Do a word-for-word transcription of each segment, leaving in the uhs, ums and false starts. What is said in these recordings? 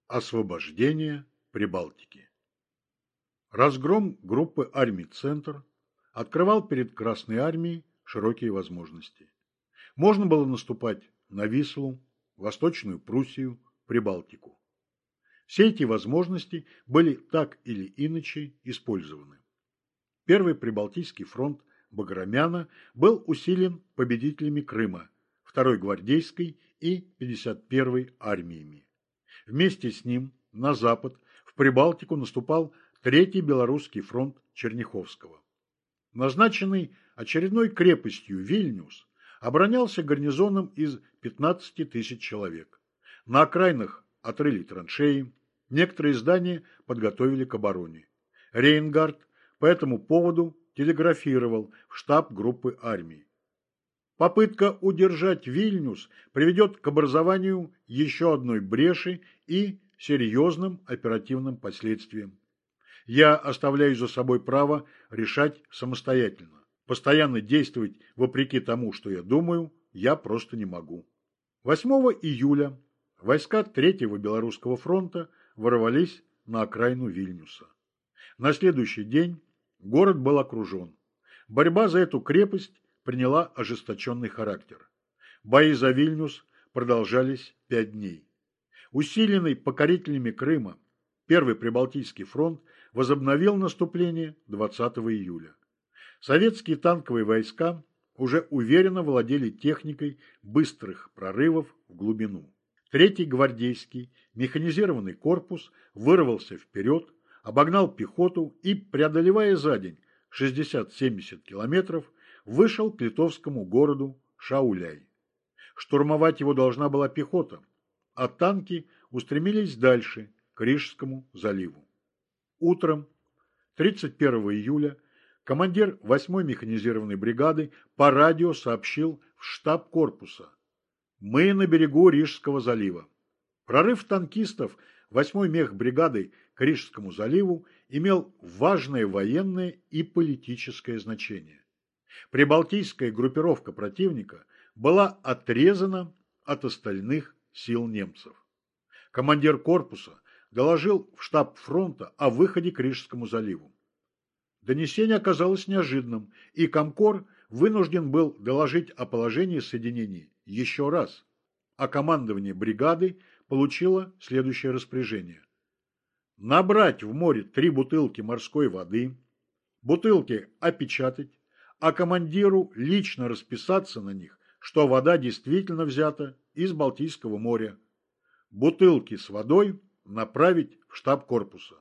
Освобождение Прибалтики. Разгром группы армий «Центр» открывал перед Красной армией широкие возможности. Можно было наступать на Вислу, Восточную Пруссию, Прибалтику. Все эти возможности были так или иначе использованы. Первый Прибалтийский фронт Баграмяна был усилен победителями Крыма, второй гвардейской и пятьдесят первой армиями. Вместе с ним на запад в Прибалтику наступал Третий Белорусский фронт Черняховского. Назначенный очередной крепостью Вильнюс оборонялся гарнизоном из пятнадцати тысяч человек. На окраинах отрыли траншеи, некоторые здания подготовили к обороне. Рейнгард по этому поводу телеграфировал в штаб группы армий. Попытка удержать Вильнюс приведет к образованию еще одной бреши и серьезным оперативным последствиям. Я оставляю за собой право решать самостоятельно. Постоянно действовать вопреки тому, что я думаю, я просто не могу. восьмого июля войска Третьего Белорусского фронта ворвались на окраину Вильнюса. На следующий день город был окружен. Борьба за эту крепость приняла ожесточенный характер. Бои за Вильнюс продолжались пять дней. Усиленный покорителями Крыма, Первый Прибалтийский фронт возобновил наступление двадцатого июля. Советские танковые войска уже уверенно владели техникой быстрых прорывов в глубину. Третий гвардейский механизированный корпус вырвался вперед, обогнал пехоту и, преодолевая за день шестьдесят-семьдесят километров, вышел к литовскому городу Шауляй. Штурмовать его должна была пехота, а танки устремились дальше, к Рижскому заливу. Утром тридцать первого июля командир восьмой механизированной бригады по радио сообщил в штаб корпуса: «Мы на берегу Рижского залива». Прорыв танкистов восьмой мехбригады к Рижскому заливу имел важное военное и политическое значение. Прибалтийская группировка противника была отрезана от остальных сил немцев. Командир корпуса доложил в штаб фронта о выходе к Рижскому заливу. Донесение оказалось неожиданным, и комкор вынужден был доложить о положении соединений еще раз, а командование бригады получило следующее распоряжение: набрать в море три бутылки морской воды, бутылки опечатать, а командиру лично расписаться на них, что вода действительно взята из Балтийского моря. Бутылки с водой направить в штаб корпуса.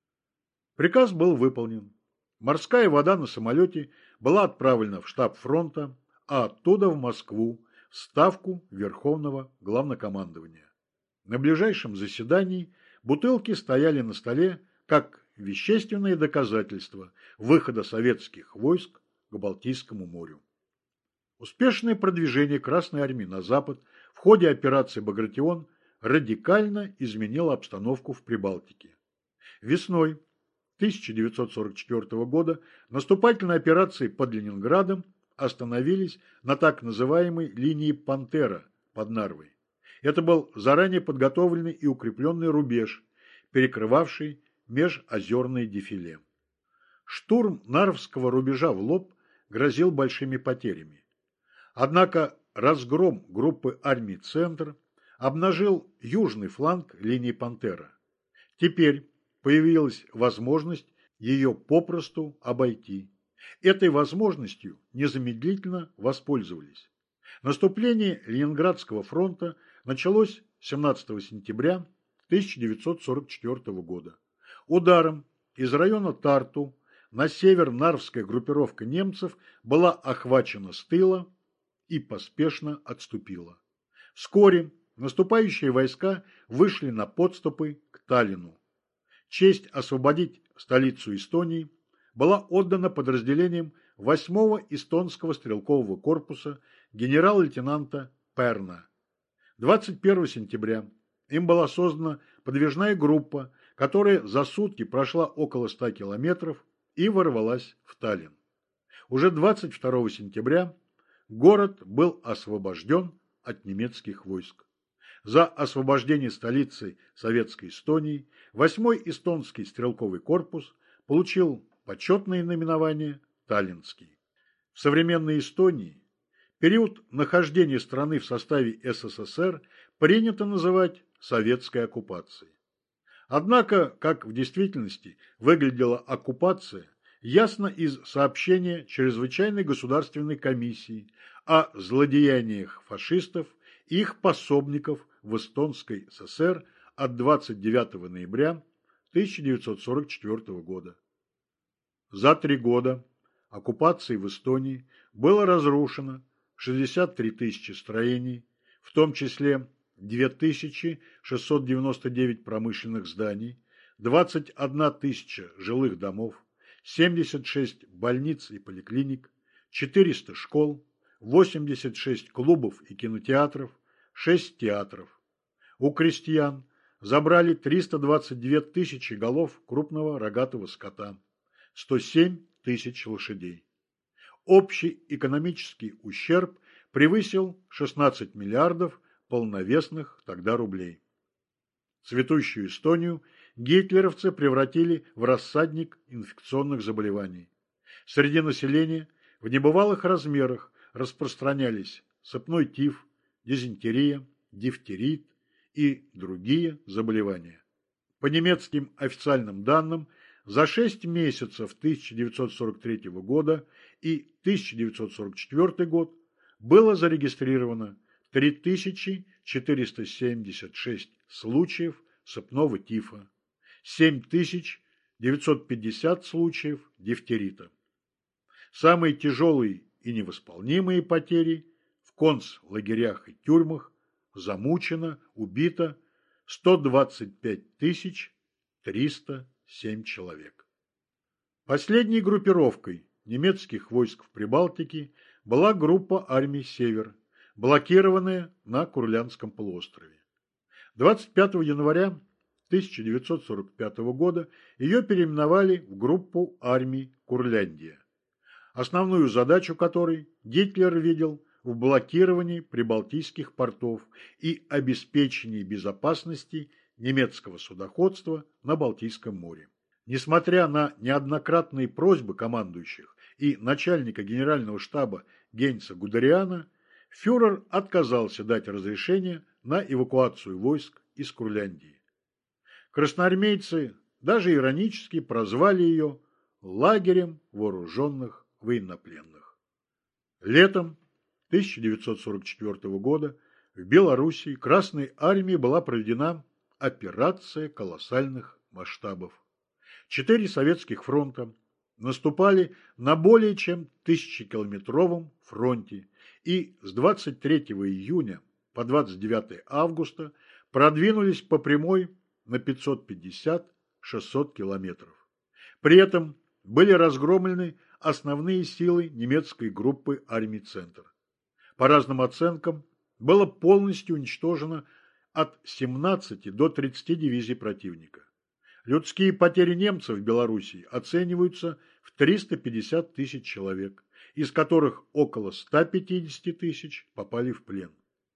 Приказ был выполнен. Морская вода на самолете была отправлена в штаб фронта, а оттуда в Москву, в ставку Верховного Главнокомандования. На ближайшем заседании бутылки стояли на столе как вещественное доказательство выхода советских войск к Балтийскому морю. Успешное продвижение Красной армии на запад в ходе операции «Багратион» радикально изменило обстановку в Прибалтике. Весной тысяча девятьсот сорок четвёртого года наступательные операции под Ленинградом остановились на так называемой линии Пантера под Нарвой. Это был заранее подготовленный и укрепленный рубеж, перекрывавший межозерное дефиле. Штурм Нарвского рубежа в лоб грозил большими потерями. Однако разгром группы армий «Центр» обнажил южный фланг линии Пантера. Теперь появилась возможность ее попросту обойти. Этой возможностью незамедлительно воспользовались. Наступление Ленинградского фронта началось семнадцатого сентября тысяча девятьсот сорок четвёртого года. Ударом из района Тарту на север Нарвская группировка немцев была охвачена с тыла и поспешно отступила. Вскоре наступающие войска вышли на подступы к Таллину. Честь освободить столицу Эстонии была отдана подразделениям восьмого эстонского стрелкового корпуса генерал-лейтенанта Перна. двадцать первого сентября им была создана подвижная группа, которая за сутки прошла около ста километров и ворвалась в Таллин. Уже двадцать второго сентября город был освобожден от немецких войск. За освобождение столицы Советской Эстонии восьмой эстонский стрелковый корпус получил почетное наименование «Таллинский». В современной Эстонии период нахождения страны в составе СССР принято называть советской оккупацией. Однако, как в действительности выглядела оккупация, ясно из сообщения Чрезвычайной государственной комиссии о злодеяниях фашистов и их пособников в Эстонской ССР от двадцать девятого ноября тысяча девятьсот сорок четвёртого года. За три года оккупации в Эстонии было разрушено шестьдесят три тысячи строений, в том числе две тысячи шестьсот девяносто девять промышленных зданий, двадцать одна тысяча жилых домов, семьдесят шесть больниц и поликлиник, четыреста школ, восемьдесят шесть клубов и кинотеатров, шесть театров. У крестьян забрали триста двадцать две тысячи голов крупного рогатого скота, сто семь тысяч лошадей. Общий экономический ущерб превысил шестнадцать миллиардов полновесных тогда рублей. Цветущую Эстонию гитлеровцы превратили в рассадник инфекционных заболеваний. Среди населения в небывалых размерах распространялись сыпной тиф, дизентерия, дифтерит и другие заболевания. По немецким официальным данным, за шесть месяцев тысяча девятьсот сорок третьего года и тысяча девятьсот сорок четвёртый год было зарегистрировано три тысячи четыреста семьдесят шесть случаев сыпного тифа, семь тысяч девятьсот пятьдесят случаев дифтерита. Самые тяжелые и невосполнимые потери в концлагерях и тюрьмах: замучено, убито сто двадцать пять тысяч триста семь человек. Последней группировкой немецких войск в Прибалтике была группа армий «Север», блокированная на Курляндском полуострове. двадцать пятого января тысяча девятьсот сорок пятого года ее переименовали в группу армий «Курляндия», основную задачу которой Гитлер видел в блокировании прибалтийских портов и обеспечении безопасности немецкого судоходства на Балтийском море. Несмотря на неоднократные просьбы командующих и начальника генерального штаба Гейнца Гудериана, фюрер отказался дать разрешение на эвакуацию войск из Курляндии. Красноармейцы даже иронически прозвали ее лагерем вооруженных военнопленных. Летом тысяча девятьсот сорок четвёртого года в Белоруссии Красной армией была проведена операция колоссальных масштабов. Четыре советских фронта наступали на более чем тысячекилометровом фронте и с двадцать третьего июня по двадцать девятое августа продвинулись по прямой на пятьсот пятьдесят — шестьсот километров. При этом были разгромлены основные силы немецкой группы армий «Центр». По разным оценкам было полностью уничтожено от семнадцати до тридцати дивизий противника. Людские потери немцев в Белоруссии оцениваются в триста пятьдесят тысяч человек, из которых около ста пятидесяти тысяч попали в плен.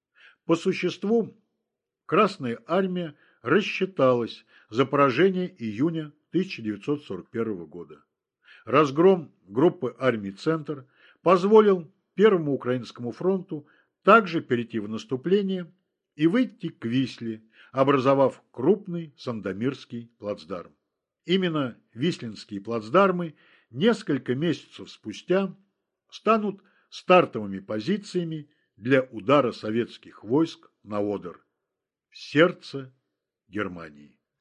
По существу, Красная армия рассчиталась за поражение июня тысяча девятьсот сорок первого года. Разгром группы армий «Центр» позволил Первому Украинскому фронту также перейти в наступление и выйти к Висле, образовав крупный Сандомирский плацдарм. Именно вислинские плацдармы несколько месяцев спустя станут стартовыми позициями для удара советских войск на Одер, в сердце Германии.